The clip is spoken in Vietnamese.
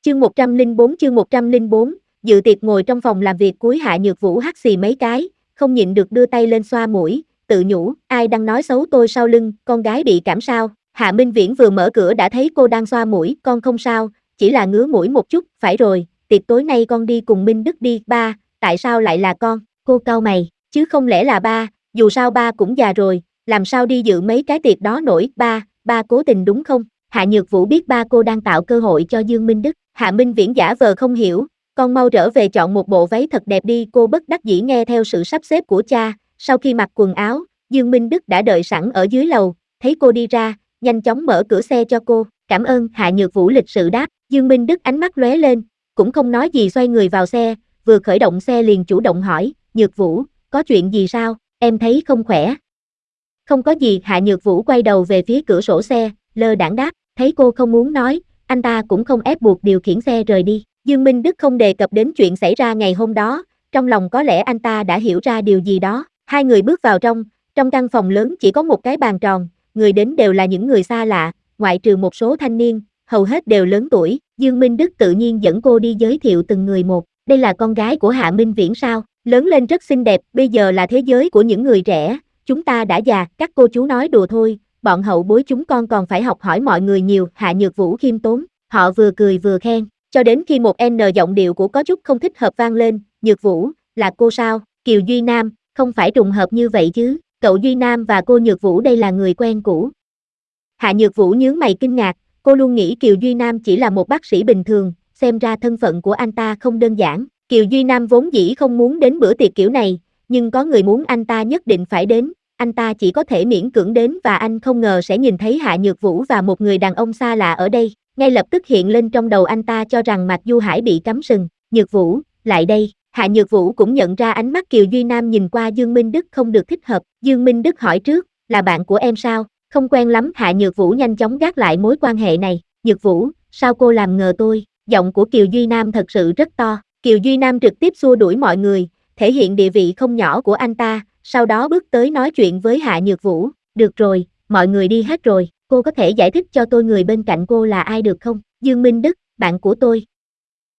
Chương 104, dự tiệc ngồi trong phòng làm việc cuối Hạ Nhược Vũ hắt xì mấy cái, không nhịn được đưa tay lên xoa mũi, tự nhủ, ai đang nói xấu tôi sau lưng, con gái bị cảm sao? Hạ Minh Viễn vừa mở cửa đã thấy cô đang xoa mũi, con không sao, chỉ là ngứa mũi một chút, phải rồi, tiệc tối nay con đi cùng Minh Đức đi, ba, tại sao lại là con? Cô cau mày, chứ không lẽ là ba, dù sao ba cũng già rồi, làm sao đi dự mấy cái tiệc đó nổi, ba cố tình đúng không? Hạ Nhược Vũ biết ba cô đang tạo cơ hội cho Dương Minh Đức, Hạ Minh Viễn giả vờ không hiểu, con mau trở về chọn một bộ váy thật đẹp đi, cô bất đắc dĩ nghe theo sự sắp xếp của cha, sau khi mặc quần áo, Dương Minh Đức đã đợi sẵn ở dưới lầu, thấy cô đi ra, nhanh chóng mở cửa xe cho cô, cảm ơn, Hạ Nhược Vũ lịch sự đáp, Dương Minh Đức ánh mắt lóe lên, cũng không nói gì xoay người vào xe, vừa khởi động xe liền chủ động hỏi, Nhược Vũ, có chuyện gì sao, em thấy không khỏe. Không có gì, Hạ Nhược Vũ quay đầu về phía cửa sổ xe, lơ đãng đáp, thấy cô không muốn nói, anh ta cũng không ép buộc điều khiển xe rời đi. Dương Minh Đức không đề cập đến chuyện xảy ra ngày hôm đó, trong lòng có lẽ anh ta đã hiểu ra điều gì đó. Hai người bước vào trong căn phòng lớn chỉ có một cái bàn tròn, người đến đều là những người xa lạ, ngoại trừ một số thanh niên, hầu hết đều lớn tuổi. Dương Minh Đức tự nhiên dẫn cô đi giới thiệu từng người một, đây là con gái của Hạ Minh Viễn sao, lớn lên rất xinh đẹp, bây giờ là thế giới của những người trẻ, chúng ta đã già, các cô chú nói đùa thôi, bọn hậu bối chúng con còn phải học hỏi mọi người nhiều, Hạ Nhược Vũ khiêm tốn, họ vừa cười vừa khen, cho đến khi một N giọng điệu của có chút không thích hợp vang lên, Nhược Vũ, là cô sao, Kiều Duy Nam, không phải trùng hợp như vậy chứ, cậu Duy Nam và cô Nhược Vũ đây là người quen cũ. Hạ Nhược Vũ nhướng mày kinh ngạc, cô luôn nghĩ Kiều Duy Nam chỉ là một bác sĩ bình thường, xem ra thân phận của anh ta không đơn giản, Kiều Duy Nam vốn dĩ không muốn đến bữa tiệc kiểu này, nhưng có người muốn anh ta nhất định phải đến, anh ta chỉ có thể miễn cưỡng đến và anh không ngờ sẽ nhìn thấy Hạ Nhược Vũ và một người đàn ông xa lạ ở đây, ngay lập tức hiện lên trong đầu anh ta cho rằng Mạc Du Hải bị cắm sừng, Nhược Vũ, lại đây, Hạ Nhược Vũ cũng nhận ra ánh mắt Kiều Duy Nam nhìn qua Dương Minh Đức không được thích hợp, Dương Minh Đức hỏi trước, là bạn của em sao, không quen lắm, Hạ Nhược Vũ nhanh chóng gác lại mối quan hệ này, Nhược Vũ, sao cô làm ngờ tôi, giọng của Kiều Duy Nam thật sự rất to, Kiều Duy Nam trực tiếp xua đuổi mọi người, thể hiện địa vị không nhỏ của anh ta, sau đó bước tới nói chuyện với Hạ Nhược Vũ, được rồi, mọi người đi hết rồi, cô có thể giải thích cho tôi người bên cạnh cô là ai được không, Dương Minh Đức, bạn của tôi,